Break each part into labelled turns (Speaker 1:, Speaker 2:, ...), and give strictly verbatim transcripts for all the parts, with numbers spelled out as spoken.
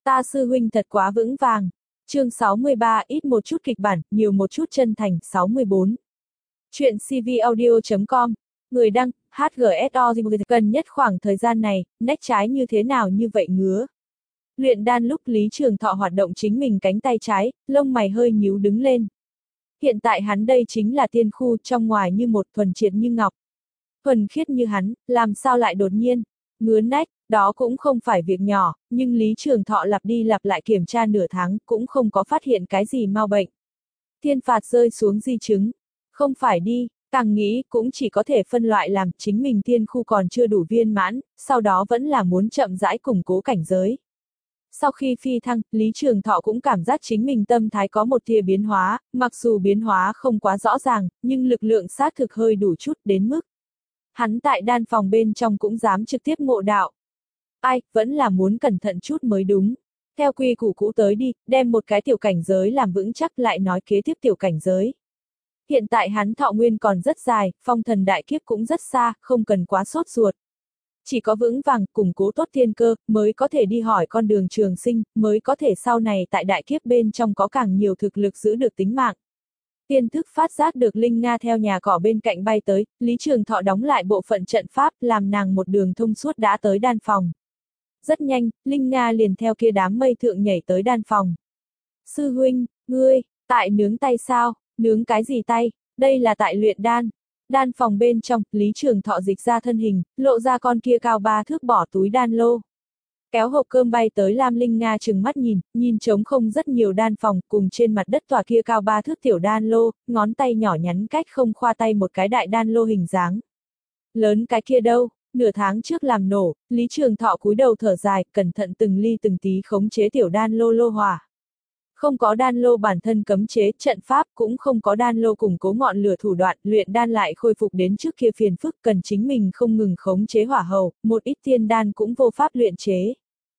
Speaker 1: Ta sư huynh thật quá vững vàng. Chương sáu mươi ba, ít một chút kịch bản, nhiều một chút chân thành. sáu mươi bốn. Chuyện cvaudio chấm com. Người đăng, hát giê ét o. Gần nhất khoảng thời gian này, nách trái như thế nào như vậy ngứa. Luyện đan lúc Lý Trường Thọ hoạt động chính mình cánh tay trái, lông mày hơi nhíu đứng lên. Hiện tại hắn đây chính là tiên khu, trong ngoài như một, thuần triệt như ngọc. Thuần khiết như hắn, làm sao lại đột nhiên ngứa nách, đó cũng không phải việc nhỏ, nhưng Lý Trường Thọ lặp đi lặp lại kiểm tra nửa tháng, cũng không có phát hiện cái gì mau bệnh. Thiên phạt rơi xuống di chứng. Không phải đi, càng nghĩ cũng chỉ có thể phân loại làm chính mình tiên khu còn chưa đủ viên mãn, sau đó vẫn là muốn chậm rãi củng cố cảnh giới. Sau khi phi thăng, Lý Trường Thọ cũng cảm giác chính mình tâm thái có một tia biến hóa, mặc dù biến hóa không quá rõ ràng, nhưng lực lượng xác thực hơi đủ chút đến mức. Hắn tại đan phòng bên trong cũng dám trực tiếp ngộ đạo. Ai, vẫn là muốn cẩn thận chút mới đúng. Theo quy củ cũ tới đi, đem một cái tiểu cảnh giới làm vững chắc lại nói kế tiếp tiểu cảnh giới. Hiện tại hắn thọ nguyên còn rất dài, phong thần đại kiếp cũng rất xa, không cần quá sốt ruột. Chỉ có vững vàng, củng cố tốt thiên cơ, mới có thể đi hỏi con đường trường sinh, mới có thể sau này tại đại kiếp bên trong có càng nhiều thực lực giữ được tính mạng. Tiên thức phát giác được Linh Nga theo nhà cỏ bên cạnh bay tới, Lý Trường Thọ đóng lại bộ phận trận pháp, làm nàng một đường thông suốt đã tới đan phòng. Rất nhanh, Linh Nga liền theo kia đám mây thượng nhảy tới đan phòng. Sư huynh, ngươi, tại nướng tay sao? Nướng cái gì tay? Đây là tại luyện đan. Đan phòng bên trong, Lý Trường Thọ dịch ra thân hình, lộ ra con kia cao ba thước bỏ túi đan lô. Kéo hộp cơm bay tới Lam Linh Nga trừng mắt nhìn, nhìn trống không rất nhiều đan phòng, cùng trên mặt đất tòa kia cao ba thước tiểu đan lô, ngón tay nhỏ nhắn cách không khoa tay một cái đại đan lô hình dáng. Lớn cái kia đâu, nửa tháng trước làm nổ, Lý Trường Thọ cúi đầu thở dài, cẩn thận từng ly từng tí khống chế tiểu đan lô lô hỏa. Không có đan lô bản thân cấm chế, trận pháp cũng không có đan lô củng cố ngọn lửa thủ đoạn, luyện đan lại khôi phục đến trước kia phiền phức, cần chính mình không ngừng khống chế hỏa hầu, một ít tiên đan cũng vô pháp luyện chế.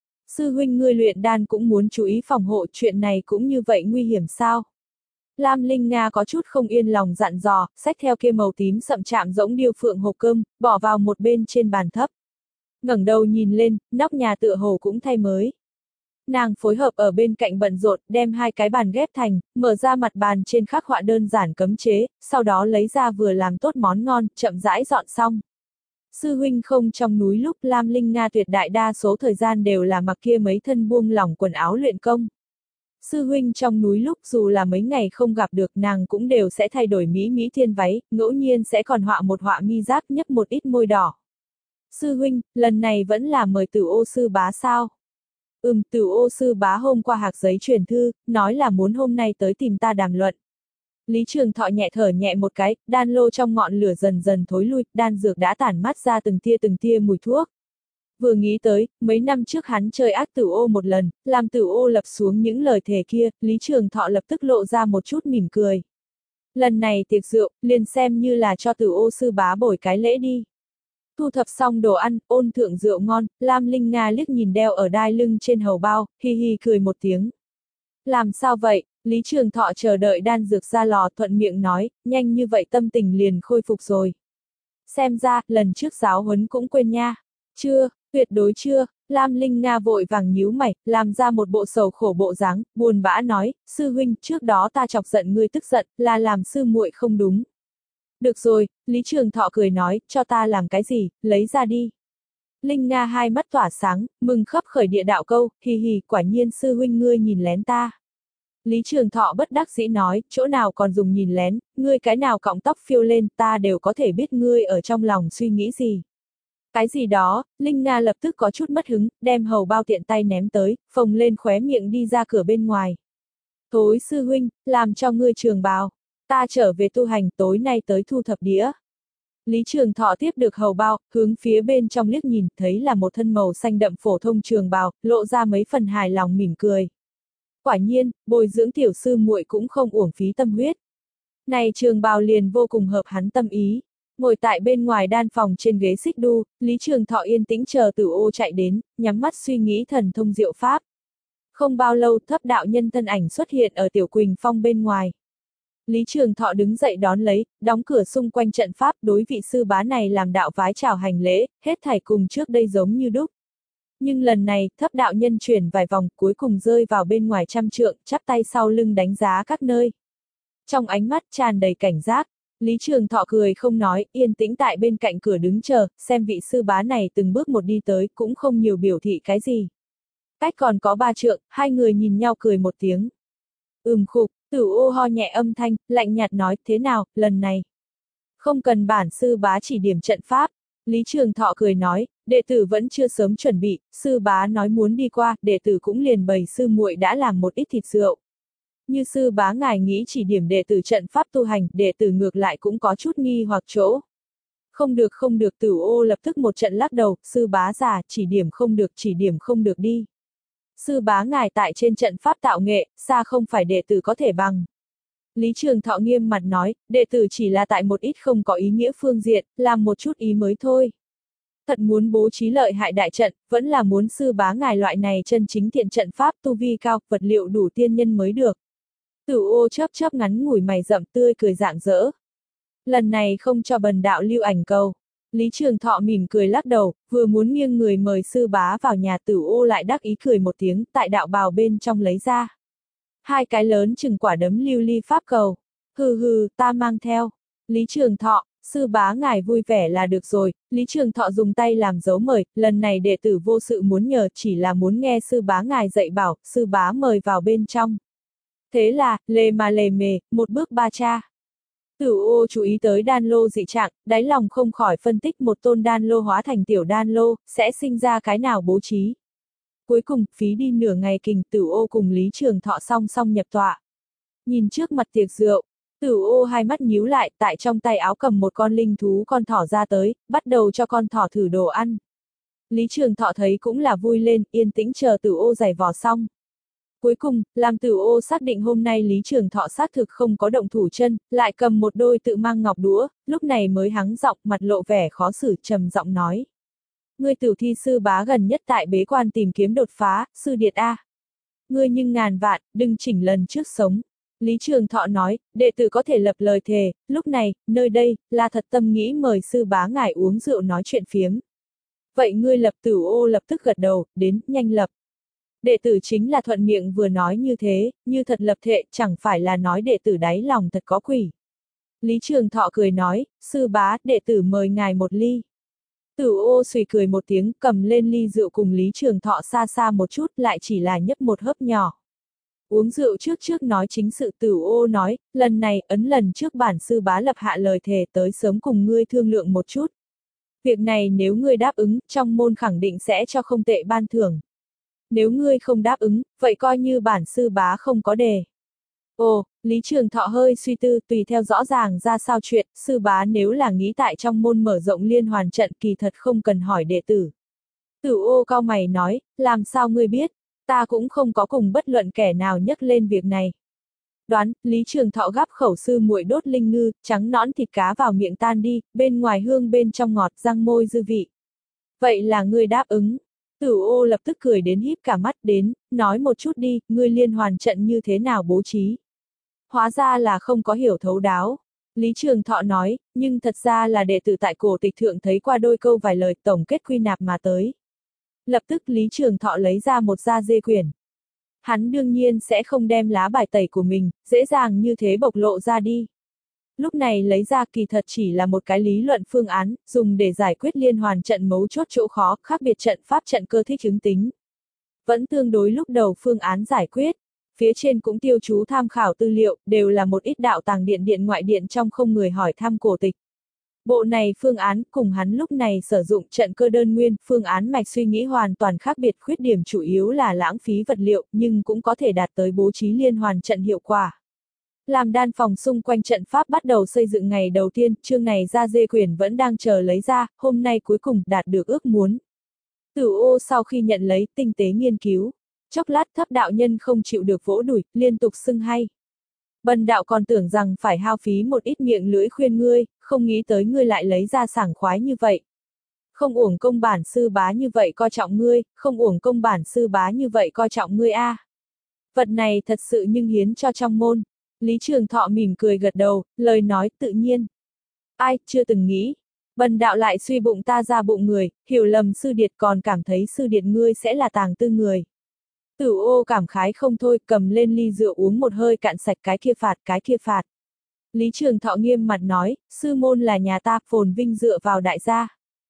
Speaker 1: Sư huynh ngươi luyện đan cũng muốn chú ý phòng hộ, chuyện này cũng như vậy nguy hiểm sao? Lam Linh Nga có chút không yên lòng dặn dò, xách theo kia màu tím sậm chạm giống điêu phượng hộp cơm, bỏ vào một bên trên bàn thấp. Ngẩng đầu nhìn lên, nóc nhà tựa hồ cũng thay mới. Nàng phối hợp ở bên cạnh bận rộn, đem hai cái bàn ghép thành, mở ra mặt bàn trên khắc họa đơn giản cấm chế, sau đó lấy ra vừa làm tốt món ngon, chậm rãi dọn xong. Sư huynh không trong núi lúc Lam Linh Nga tuyệt đại đa số thời gian đều là mặc kia mấy thân buông lỏng quần áo luyện công. Sư huynh trong núi lúc dù là mấy ngày không gặp được nàng cũng đều sẽ thay đổi mỹ mỹ thiên váy, ngẫu nhiên sẽ còn họa một họa mi giác nhấp một ít môi đỏ. Sư huynh, lần này vẫn là mời Tử Ô sư bá sao? Ừm, Tử Ô sư bá hôm qua hạc giấy truyền thư, nói là muốn hôm nay tới tìm ta đàm luận. Lý Trường Thọ nhẹ thở nhẹ một cái, đan lô trong ngọn lửa dần dần thối lui, đan dược đã tản mát ra từng tia từng tia mùi thuốc. Vừa nghĩ tới, mấy năm trước hắn chơi ác Tử Ô một lần, làm Tử Ô lập xuống những lời thề kia, Lý Trường Thọ lập tức lộ ra một chút mỉm cười. Lần này tiệc rượu, liền xem như là cho Tử Ô sư bá bồi cái lễ đi. Thu thập xong đồ ăn, ôn thượng rượu ngon, Lam Linh Nga liếc nhìn đeo ở đai lưng trên hầu bao, hi hi cười một tiếng. Làm sao vậy? Lý Trường Thọ chờ đợi đan dược ra lò thuận miệng nói, nhanh như vậy tâm tình liền khôi phục rồi. Xem ra, lần trước giáo huấn cũng quên nha. Chưa, tuyệt đối chưa. Lam Linh Nga vội vàng nhíu mày, làm ra một bộ sầu khổ bộ dáng, buồn bã nói, sư huynh, trước đó ta chọc giận ngươi tức giận, là làm sư muội không đúng. Được rồi, Lý Trường Thọ cười nói, cho ta làm cái gì, lấy ra đi. Linh Nga hai mắt tỏa sáng, mừng khấp khởi địa đạo câu, hì hì, quả nhiên sư huynh ngươi nhìn lén ta. Lý Trường Thọ bất đắc dĩ nói, chỗ nào còn dùng nhìn lén, ngươi cái nào cọng tóc phiêu lên, ta đều có thể biết ngươi ở trong lòng suy nghĩ gì. Cái gì đó, Linh Nga lập tức có chút mất hứng, đem hầu bao tiện tay ném tới, phồng lên khóe miệng đi ra cửa bên ngoài. Tối sư huynh, làm cho ngươi trường bào, ta trở về tu hành, tối nay tới thu thập đĩa. Lý Trường Thọ tiếp được hầu bao, hướng phía bên trong liếc nhìn, thấy là một thân màu xanh đậm phổ thông trường bào, lộ ra mấy phần hài lòng mỉm cười. Quả nhiên, bồi dưỡng tiểu sư muội cũng không uổng phí tâm huyết. Này trường bào liền vô cùng hợp hắn tâm ý. Ngồi tại bên ngoài đan phòng trên ghế xích đu, Lý Trường Thọ yên tĩnh chờ Tử Ô chạy đến, nhắm mắt suy nghĩ thần thông diệu pháp. Không bao lâu thấp đạo nhân thân ảnh xuất hiện ở Tiểu Quỳnh Phong bên ngoài. Lý Trường Thọ đứng dậy đón lấy, đóng cửa xung quanh trận pháp, đối vị sư bá này làm đạo vái chào hành lễ, hết thảy cùng trước đây giống như đúc. Nhưng lần này, thấp đạo nhân chuyển vài vòng, cuối cùng rơi vào bên ngoài trăm trượng, chắp tay sau lưng đánh giá các nơi. Trong ánh mắt tràn đầy cảnh giác, Lý Trường Thọ cười không nói, yên tĩnh tại bên cạnh cửa đứng chờ, xem vị sư bá này từng bước một đi tới, cũng không nhiều biểu thị cái gì. Cách còn có ba trượng, hai người nhìn nhau cười một tiếng. Ừm khục, Tử Ô ho nhẹ âm thanh, lạnh nhạt nói, thế nào, lần này. Không cần bản sư bá chỉ điểm trận pháp. Lý Trường Thọ cười nói, đệ tử vẫn chưa sớm chuẩn bị, sư bá nói muốn đi qua, đệ tử cũng liền bày sư muội đã làm một ít thịt rượu. Như sư bá ngài nghĩ chỉ điểm đệ tử trận pháp tu hành, đệ tử ngược lại cũng có chút nghi hoặc chỗ. Không được không được, Tử Ô lập tức một trận lắc đầu, sư bá già, chỉ điểm không được, chỉ điểm không được đi. Sư bá ngài tại trên trận pháp tạo nghệ, xa không phải đệ tử có thể bằng. Lý Trường Thọ nghiêm mặt nói, đệ tử chỉ là tại một ít không có ý nghĩa phương diện, làm một chút ý mới thôi. Thật muốn bố trí lợi hại đại trận, vẫn là muốn sư bá ngài loại này chân chính thiện trận pháp tu vi cao, vật liệu đủ tiên nhân mới được. Tử Ô chớp chớp ngắn ngủi mày rậm tươi cười rạng rỡ. Lần này không cho bần đạo lưu ảnh cầu. Lý Trường Thọ mỉm cười lắc đầu, vừa muốn nghiêng người mời sư bá vào nhà, Tử Ô lại đắc ý cười một tiếng, tại đạo bào bên trong lấy ra. Hai cái lớn chừng quả đấm lưu ly pháp cầu. Hừ hừ, ta mang theo. Lý Trường Thọ, sư bá ngài vui vẻ là được rồi. Lý Trường Thọ dùng tay làm dấu mời, lần này đệ tử vô sự muốn nhờ, chỉ là muốn nghe sư bá ngài dạy bảo, sư bá mời vào bên trong. Thế là, lề mà lề mề, một bước ba cha. Tử Ô chú ý tới đan lô dị trạng, đáy lòng không khỏi phân tích một tôn đan lô hóa thành tiểu đan lô, sẽ sinh ra cái nào bố trí. Cuối cùng, phí đi nửa ngày kình, Tử Ô cùng Lý Trường Thọ song song nhập tọa. Nhìn trước mặt tiệc rượu, Tử Ô hai mắt nhíu lại, tại trong tay áo cầm một con linh thú con thỏ ra tới, bắt đầu cho con thỏ thử đồ ăn. Lý Trường Thọ thấy cũng là vui lên, yên tĩnh chờ Tử Ô giày vò xong. Cuối cùng, làm Tử Ô xác định hôm nay Lý Trường Thọ xác thực không có động thủ chân, lại cầm một đôi tự mang ngọc đũa, lúc này mới hắng giọng, mặt lộ vẻ khó xử, trầm giọng nói. Ngươi Tử Thi sư bá gần nhất tại bế quan tìm kiếm đột phá, sư điệt a. Ngươi nhưng ngàn vạn, đừng chỉnh lần trước sống. Lý Trường Thọ nói, đệ tử có thể lập lời thề, lúc này, nơi đây, là thật tâm nghĩ mời sư bá ngài uống rượu nói chuyện phiếm. Vậy ngươi lập Tử Ô lập tức gật đầu, đến, nhanh lập. Đệ tử chính là thuận miệng vừa nói như thế, như thật lập thệ, chẳng phải là nói đệ tử đáy lòng thật có quỷ. Lý Trường Thọ cười nói, sư bá, đệ tử mời ngài một ly. Tử Ô suy cười một tiếng, cầm lên ly rượu cùng Lý Trường Thọ xa xa một chút, lại chỉ là nhấp một hớp nhỏ. Uống rượu trước trước nói chính sự. Tử Ô nói, lần này, ấn lần trước bản sư bá lập hạ lời thề tới sớm cùng ngươi thương lượng một chút. Việc này nếu ngươi đáp ứng, trong môn khẳng định sẽ cho không tệ ban thưởng. Nếu ngươi không đáp ứng, vậy coi như bản sư bá không có đề. Ồ, Lý Trường Thọ hơi suy tư, tùy theo rõ ràng ra sao chuyện, sư bá nếu là nghĩ tại trong môn mở rộng liên hoàn trận kỳ thật không cần hỏi đệ tử. Tử Ô cao mày nói, làm sao ngươi biết, ta cũng không có cùng bất luận kẻ nào nhắc lên việc này. Đoán, Lý Trường Thọ gắp khẩu sư muội đốt linh ngư, trắng nõn thịt cá vào miệng tan đi, bên ngoài hương bên trong ngọt, răng môi dư vị. Vậy là ngươi đáp ứng. Tử Ô lập tức cười đến híp cả mắt đến, nói một chút đi, ngươi liên hoàn trận như thế nào bố trí. Hóa ra là không có hiểu thấu đáo. Lý Trường Thọ nói, nhưng thật ra là đệ tử tại cổ tịch thượng thấy qua đôi câu vài lời tổng kết quy nạp mà tới. Lập tức Lý Trường Thọ lấy ra một da dê quyển. Hắn đương nhiên sẽ không đem lá bài tẩy của mình, dễ dàng như thế bộc lộ ra đi. Lúc này lấy ra kỳ thật chỉ là một cái lý luận phương án, dùng để giải quyết liên hoàn trận mấu chốt chỗ khó, khác biệt trận pháp trận cơ thích ứng tính. Vẫn tương đối lúc đầu phương án giải quyết. Phía trên cũng tiêu chú tham khảo tư liệu, đều là một ít đạo tàng điện điện ngoại điện trong không người hỏi thăm cổ tịch. Bộ này phương án cùng hắn lúc này sử dụng trận cơ đơn nguyên, phương án mạch suy nghĩ hoàn toàn khác biệt, khuyết điểm chủ yếu là lãng phí vật liệu, nhưng cũng có thể đạt tới bố trí liên hoàn trận hiệu quả. Làm đan phòng xung quanh trận pháp bắt đầu xây dựng ngày đầu tiên, chương này ra dê quyển vẫn đang chờ lấy ra, hôm nay cuối cùng đạt được ước muốn. Tử Ô sau khi nhận lấy, tinh tế nghiên cứu. Chốc lát thấp đạo nhân không chịu được vỗ đùi, liên tục xưng hay. Bần đạo còn tưởng rằng phải hao phí một ít miệng lưỡi khuyên ngươi, không nghĩ tới ngươi lại lấy ra sảng khoái như vậy. Không uổng công bản sư bá như vậy coi trọng ngươi, không uổng công bản sư bá như vậy coi trọng ngươi a. À. Vật này thật sự nhưng hiến cho trong môn. Lý Trường Thọ mỉm cười gật đầu, lời nói tự nhiên. Ai, chưa từng nghĩ. Bần đạo lại suy bụng ta ra bụng người, hiểu lầm sư điệt còn cảm thấy sư điệt ngươi sẽ là tàng tư người. Tử Ô cảm khái không thôi, cầm lên ly rượu uống một hơi cạn sạch, cái kia phạt, cái kia phạt. Lý Trường Thọ nghiêm mặt nói, sư môn là nhà ta, phồn vinh dựa vào đại gia.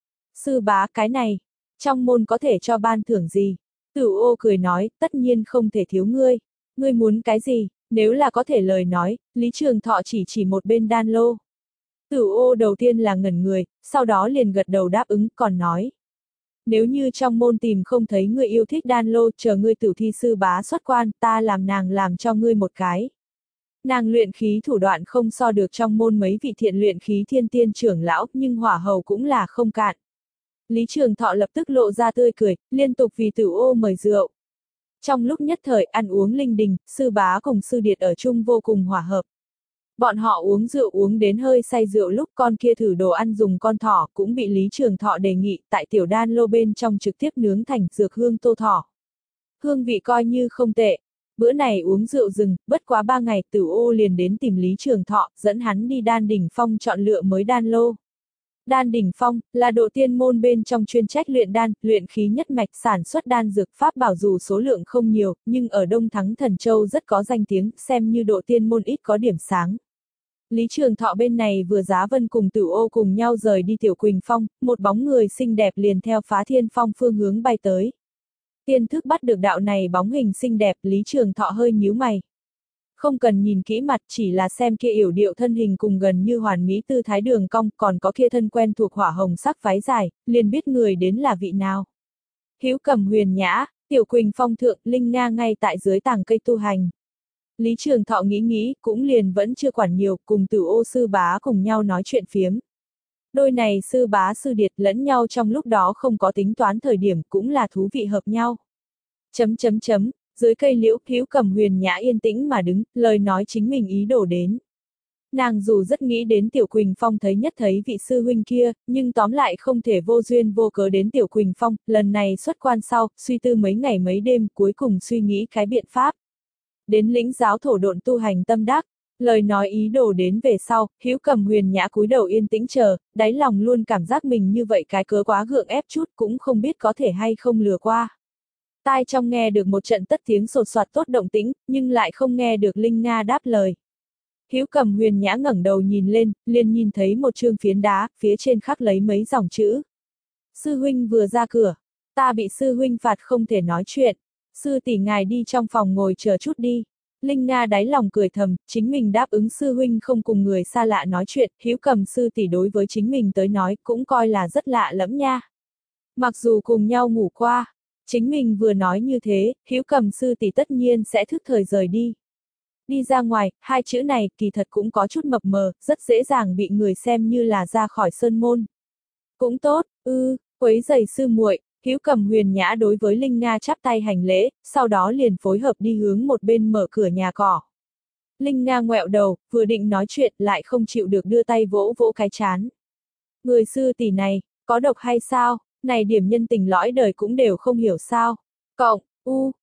Speaker 1: Sư bá, cái này, trong môn có thể cho ban thưởng gì? Tử Ô cười nói, tất nhiên không thể thiếu ngươi. Ngươi muốn cái gì? Nếu là có thể lời nói, Lý Trường Thọ chỉ chỉ một bên đan lô. Tử Ô đầu tiên là ngẩn người, sau đó liền gật đầu đáp ứng, còn nói. Nếu như trong môn tìm không thấy người yêu thích đan lô, chờ ngươi tử thi sư bá xuất quan, ta làm nàng làm cho ngươi một cái. Nàng luyện khí thủ đoạn không so được trong môn mấy vị thiện luyện khí thiên tiên trưởng lão, nhưng hỏa hầu cũng là không cạn. Lý Trường Thọ lập tức lộ ra tươi cười, liên tục vì Tử Ô mời rượu. Trong lúc nhất thời ăn uống linh đình, sư bá cùng sư điệt ở chung vô cùng hòa hợp. Bọn họ uống rượu uống đến hơi say rượu, lúc con kia thử đồ ăn dùng con thỏ cũng bị Lý Trường Thọ đề nghị tại tiểu đan lô bên trong trực tiếp nướng thành dược hương tô thỏ. Hương vị coi như không tệ. Bữa này uống rượu rừng, bất quá ba ngày Tử Ô liền đến tìm Lý Trường Thọ, dẫn hắn đi Đan Đỉnh Phong chọn lựa mới đan lô. Đan Đỉnh Phong là độ tiên môn bên trong chuyên trách luyện đan, luyện khí nhất mạch, sản xuất đan dược pháp bảo, dù số lượng không nhiều, nhưng ở Đông Thắng Thần Châu rất có danh tiếng, xem như độ tiên môn ít có điểm sáng. Lý Trường Thọ bên này vừa Giá Vân cùng Tử Ô cùng nhau rời đi Tiểu Quỳnh Phong, một bóng người xinh đẹp liền theo Phá Thiên Phong phương hướng bay tới. Tiên thức bắt được đạo này bóng hình xinh đẹp, Lý Trường Thọ hơi nhíu mày. Không cần nhìn kỹ mặt, chỉ là xem kia yểu điệu thân hình cùng gần như hoàn mỹ tư thái đường cong, còn có kia thân quen thuộc hỏa hồng sắc váy dài, liền biết người đến là vị nào. Hữu Cầm Huyền Nhã, Tiểu Quỳnh Phong thượng, Linh Nga ngay tại dưới tàng cây tu hành. Lý Trường Thọ nghĩ nghĩ, cũng liền vẫn chưa quản nhiều, cùng Tử Ô sư bá cùng nhau nói chuyện phiếm. Đôi này sư bá sư điệt lẫn nhau trong lúc đó không có tính toán thời điểm, cũng là thú vị hợp nhau. Chấm chấm chấm, dưới cây liễu, Hữu Cầm Huyền Nhã yên tĩnh mà đứng, lời nói chính mình ý đồ đến. Nàng dù rất nghĩ đến Tiểu Quỳnh Phong thấy nhất thấy vị sư huynh kia, nhưng tóm lại không thể vô duyên vô cớ đến Tiểu Quỳnh Phong, lần này xuất quan sau, suy tư mấy ngày mấy đêm, cuối cùng suy nghĩ cái biện pháp. Đến lĩnh giáo thổ độn tu hành tâm đắc, lời nói ý đồ đến về sau, Hữu Cầm Huyền Nhã cúi đầu yên tĩnh chờ, đáy lòng luôn cảm giác mình như vậy cái cớ quá gượng ép chút, cũng không biết có thể hay không lừa qua. Tai trong nghe được một trận tất tiếng sột soạt tốt động tĩnh, nhưng lại không nghe được Linh Nga đáp lời. Hữu Cầm Huyền Nhã ngẩng đầu nhìn lên, liền nhìn thấy một chương phiến đá, phía trên khắc lấy mấy dòng chữ. Sư huynh vừa ra cửa, ta bị sư huynh phạt không thể nói chuyện. Sư tỷ ngài đi trong phòng ngồi chờ chút đi. Linh Nga đáy lòng cười thầm, chính mình đáp ứng sư huynh không cùng người xa lạ nói chuyện, Hữu Cầm sư tỷ đối với chính mình tới nói cũng coi là rất lạ lẫm nha. Mặc dù cùng nhau ngủ qua, chính mình vừa nói như thế, Hữu Cầm sư tỷ tất nhiên sẽ thức thời rời đi. Đi ra ngoài, hai chữ này kỳ thật cũng có chút mập mờ, rất dễ dàng bị người xem như là ra khỏi sơn môn. Cũng tốt, ư, ừ, quấy giày sư muội. Hữu Cầm Huyền Nhã đối với Linh Nga chắp tay hành lễ, sau đó liền phối hợp đi hướng một bên mở cửa nhà cỏ. Linh Nga ngoẹo đầu, vừa định nói chuyện lại không chịu được đưa tay vỗ vỗ cái chán. Người sư tỷ này, có độc hay sao, này điểm nhân tình lõi đời cũng đều không hiểu sao. Cộng, u,